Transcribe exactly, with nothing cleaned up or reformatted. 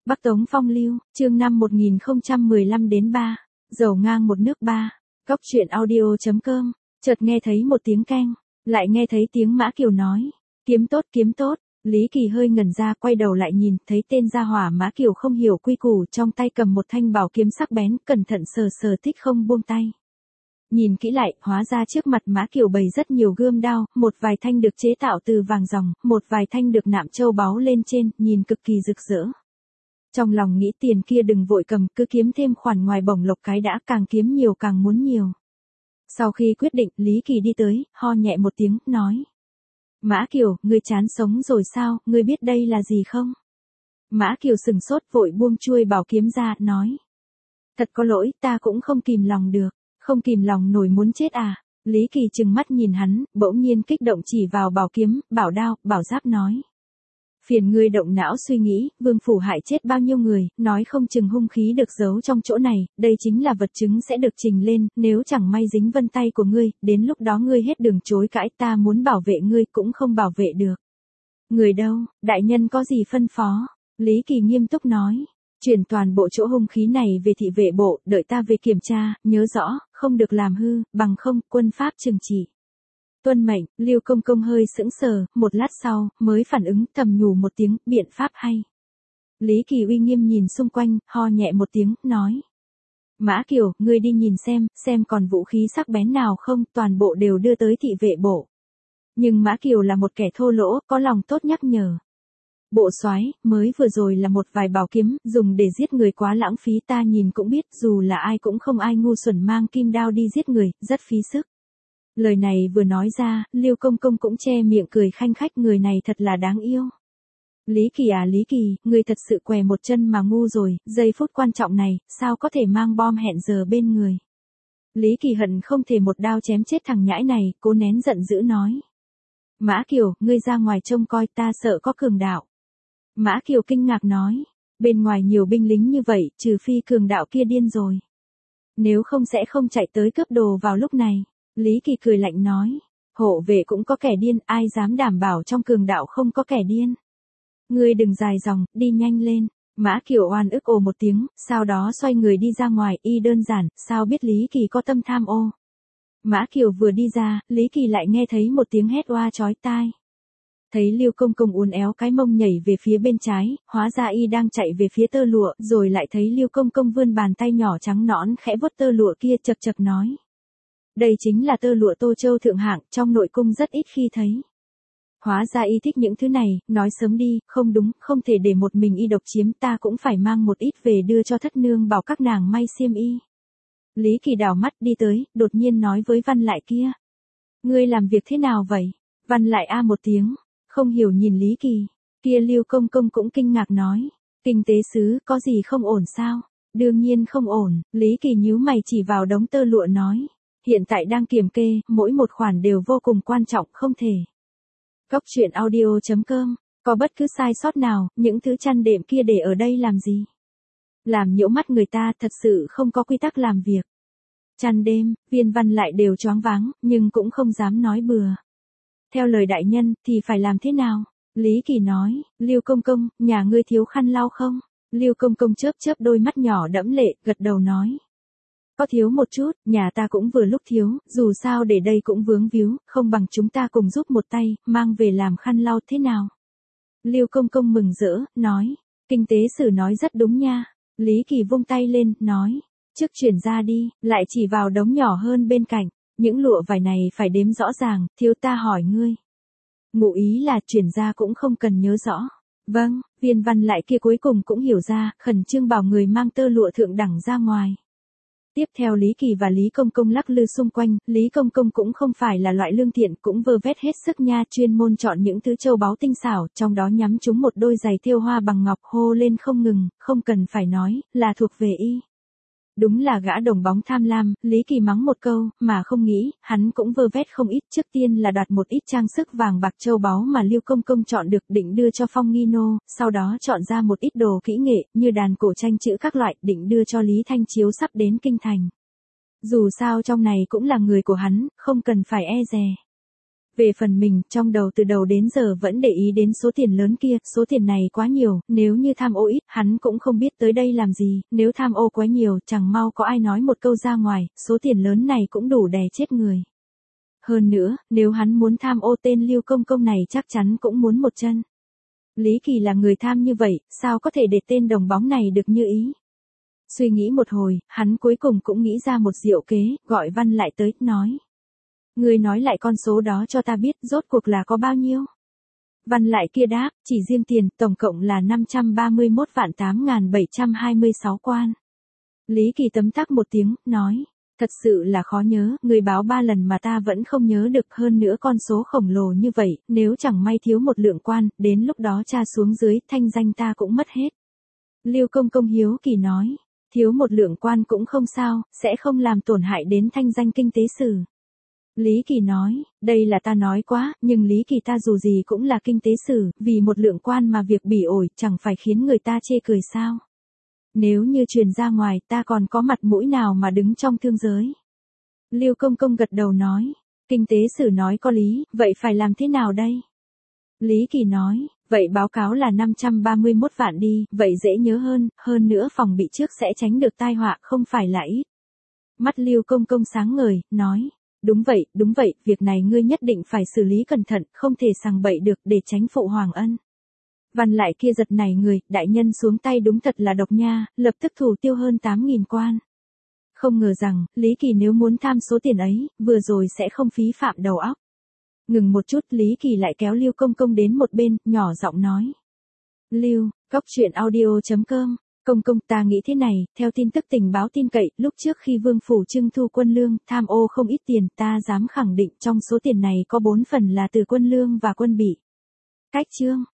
Bắc Tống Phong Lưu, chương năm một nghìn không trăm mười lăm đến ba, dầu ngang một nước ba, Cóc truyện audio chấm com, chợt nghe thấy một tiếng keng, lại nghe thấy tiếng Mã Kiều nói, kiếm tốt kiếm tốt, Lý Kỳ hơi ngẩn ra quay đầu lại nhìn, thấy tên gia hỏa Mã Kiều không hiểu quy củ trong tay cầm một thanh bảo kiếm sắc bén, cẩn thận sờ sờ thích không buông tay. Nhìn kỹ lại, hóa ra trước mặt Mã Kiều bày rất nhiều gươm đao, một vài thanh được chế tạo từ vàng ròng, một vài thanh được nạm châu báu lên trên, nhìn cực kỳ rực rỡ. Trong lòng nghĩ tiền kia đừng vội cầm, cứ kiếm thêm khoản ngoài bổng lộc cái đã, càng kiếm nhiều càng muốn nhiều. Sau khi quyết định, Lý Kỳ đi tới, ho nhẹ một tiếng, nói. Mã Kiều, ngươi chán sống rồi sao, ngươi biết đây là gì không? Mã Kiều sừng sốt vội buông chuôi bảo kiếm ra, nói. Thật có lỗi, ta cũng không kìm lòng được, không kìm lòng nổi muốn chết à? Lý Kỳ trừng mắt nhìn hắn, bỗng nhiên kích động chỉ vào bảo kiếm, bảo đao, bảo giáp nói. Phiền ngươi động não suy nghĩ, vương phủ hại chết bao nhiêu người, nói không chừng hung khí được giấu trong chỗ này, đây chính là vật chứng sẽ được trình lên, nếu chẳng may dính vân tay của ngươi, đến lúc đó ngươi hết đường chối cãi, ta muốn bảo vệ ngươi cũng không bảo vệ được. Người đâu, đại nhân có gì phân phó? Lý Kỳ nghiêm túc nói, chuyển toàn bộ chỗ hung khí này về thị vệ bộ, đợi ta về kiểm tra, nhớ rõ, không được làm hư, bằng không, quân pháp trừng trị. Tuân mệnh, Lưu Công Công hơi sững sờ, một lát sau, mới phản ứng thầm nhủ một tiếng, biện pháp hay. Lý Kỳ uy nghiêm nhìn xung quanh, ho nhẹ một tiếng, nói. Mã Kiều, ngươi đi nhìn xem, xem còn vũ khí sắc bén nào không, toàn bộ đều đưa tới thị vệ bộ. Nhưng Mã Kiều là một kẻ thô lỗ, có lòng tốt nhắc nhở. Bộ soái, mới vừa rồi là một vài bảo kiếm, dùng để giết người quá lãng phí, ta nhìn cũng biết, dù là ai cũng không ai ngu xuẩn mang kim đao đi giết người, rất phí sức. Lời này vừa nói ra, Lưu Công Công cũng che miệng cười khanh khách, người này thật là đáng yêu. Lý Kỳ à Lý Kỳ, người thật sự què một chân mà ngu rồi, giây phút quan trọng này, sao có thể mang bom hẹn giờ bên người. Lý Kỳ hận không thể một đao chém chết thằng nhãi này, cố nén giận dữ nói. Mã Kiều, ngươi ra ngoài trông coi, ta sợ có cường đạo. Mã Kiều kinh ngạc nói, bên ngoài nhiều binh lính như vậy, trừ phi cường đạo kia điên rồi. Nếu không sẽ không chạy tới cướp đồ vào lúc này. Lý Kỳ cười lạnh nói, hộ vệ cũng có kẻ điên, ai dám đảm bảo trong cường đạo không có kẻ điên. Ngươi đừng dài dòng, đi nhanh lên. Mã Kiều oan ức ồ một tiếng, sau đó xoay người đi ra ngoài, y đơn giản, sao biết Lý Kỳ có tâm tham ô. Mã Kiều vừa đi ra, Lý Kỳ lại nghe thấy một tiếng hét oa chói tai. Thấy Lưu Công Công uốn éo cái mông nhảy về phía bên trái, hóa ra y đang chạy về phía tơ lụa, rồi lại thấy Lưu Công Công vươn bàn tay nhỏ trắng nõn khẽ vuốt tơ lụa kia, chật chật nói. Đây chính là tơ lụa Tô Châu thượng hạng, trong nội cung rất ít khi thấy. Hóa ra y thích những thứ này, nói sớm đi, không đúng, không thể để một mình y độc chiếm, ta cũng phải mang một ít về đưa cho thất nương bảo các nàng may xiêm y. Lý Kỳ đảo mắt đi tới, đột nhiên nói với Văn Lại kia. Ngươi làm việc thế nào vậy? Văn Lại a một tiếng, không hiểu nhìn Lý Kỳ, kia Lưu Công Công cũng kinh ngạc nói. Kinh tế sứ, có gì không ổn sao? Đương nhiên không ổn, Lý Kỳ nhíu mày chỉ vào đống tơ lụa nói. Hiện tại đang kiểm kê, mỗi một khoản đều vô cùng quan trọng, không thể. Cóc truyện audio chấm com, có bất cứ sai sót nào, những thứ chăn đệm kia để ở đây làm gì? Làm nhiễu mắt người ta, thật sự không có quy tắc làm việc. Chăn đêm, Viên Văn Lại đều choáng váng, nhưng cũng không dám nói bừa. Theo lời đại nhân, thì phải làm thế nào? Lý Kỳ nói, Lưu Công Công, nhà ngươi thiếu khăn lau không? Lưu Công Công chớp chớp đôi mắt nhỏ đẫm lệ, gật đầu nói. Có thiếu một chút, nhà ta cũng vừa lúc thiếu, dù sao để đây cũng vướng víu, không bằng chúng ta cùng giúp một tay, mang về làm khăn lau thế nào? Lưu Công Công mừng rỡ, nói, kinh tế sử nói rất đúng nha. Lý Kỳ vung tay lên, nói, trước chuyển ra đi, lại chỉ vào đống nhỏ hơn bên cạnh, những lụa vải này phải đếm rõ ràng, thiếu ta hỏi ngươi. Ngụ ý là chuyển ra cũng không cần nhớ rõ. Vâng, Viên Văn Lại kia cuối cùng cũng hiểu ra, khẩn trương bảo người mang tơ lụa thượng đẳng ra ngoài. Tiếp theo Lý Kỳ và Lý Công Công lắc lư xung quanh, Lý Công Công cũng không phải là loại lương thiện, cũng vơ vét hết sức nha, chuyên môn chọn những thứ châu báu tinh xảo, trong đó nhắm trúng một đôi giày thêu hoa bằng ngọc, hô lên không ngừng, không cần phải nói, là thuộc về y. Đúng là gã đồng bóng tham lam, Lý Kỳ mắng một câu, mà không nghĩ, hắn cũng vơ vét không ít, trước tiên là đoạt một ít trang sức vàng bạc châu báu mà Lưu Công Công chọn được định đưa cho Phong Nghi Nô, sau đó chọn ra một ít đồ kỹ nghệ, như đàn cổ tranh chữ các loại, định đưa cho Lý Thanh Chiếu sắp đến kinh thành. Dù sao trong này cũng là người của hắn, không cần phải e dè. Về phần mình, trong đầu từ đầu đến giờ vẫn để ý đến số tiền lớn kia, số tiền này quá nhiều, nếu như tham ô ít, hắn cũng không biết tới đây làm gì, nếu tham ô quá nhiều, chẳng mau có ai nói một câu ra ngoài, số tiền lớn này cũng đủ đè chết người. Hơn nữa, nếu hắn muốn tham ô tên Lưu Công Công này chắc chắn cũng muốn một chân. Lý Kỳ là người tham như vậy, sao có thể để tên đồng bóng này được như ý? Suy nghĩ một hồi, hắn cuối cùng cũng nghĩ ra một diệu kế, gọi Văn lại tới, nói. Ngươi nói lại con số đó cho ta biết, rốt cuộc là có bao nhiêu? Văn lại kia đáp, chỉ riêng tiền, tổng cộng là năm trăm ba mươi mốt vạn tám nghìn bảy trăm hai mươi sáu quan. Lý Kỳ tấm tắc một tiếng, nói. Thật sự là khó nhớ, người báo ba lần mà ta vẫn không nhớ được, hơn nữa con số khổng lồ như vậy, nếu chẳng may thiếu một lượng quan, đến lúc đó tra xuống dưới, thanh danh ta cũng mất hết. Lưu Công Công hiếu kỳ nói, thiếu một lượng quan cũng không sao, sẽ không làm tổn hại đến thanh danh kinh tế sử. Lý Kỳ nói, đây là ta nói quá, nhưng Lý Kỳ ta dù gì cũng là kinh tế sử, vì một lượng quan mà việc bỉ ổi, chẳng phải khiến người ta chê cười sao. Nếu như truyền ra ngoài, ta còn có mặt mũi nào mà đứng trong thương giới. Lưu Công Công gật đầu nói, kinh tế sử nói có lý, vậy phải làm thế nào đây? Lý Kỳ nói, vậy báo cáo là năm trăm ba mươi mốt vạn đi, vậy dễ nhớ hơn, hơn nữa phòng bị trước sẽ tránh được tai họa, không phải là ít. Mắt Lưu Công Công sáng ngời, nói, đúng vậy, đúng vậy, việc này ngươi nhất định phải xử lý cẩn thận, không thể sằng bậy được để tránh phụ hoàng ân. Văn lại kia giật nảy người, đại nhân xuống tay đúng thật là độc nha, lập tức thủ tiêu hơn tám nghìn quan. Không ngờ rằng, Lý Kỳ nếu muốn tham số tiền ấy, vừa rồi sẽ không phí phạm đầu óc. Ngừng một chút, Lý Kỳ lại kéo Lưu Công Công đến một bên, nhỏ giọng nói. Lưu, góc truyện audio chấm com, Công Công ta nghĩ thế này, theo tin tức tình báo tin cậy, lúc trước khi Vương Phủ trưng thu quân lương, tham ô không ít tiền, ta dám khẳng định trong số tiền này có bốn phần là từ quân lương và quân bị. Cách chương.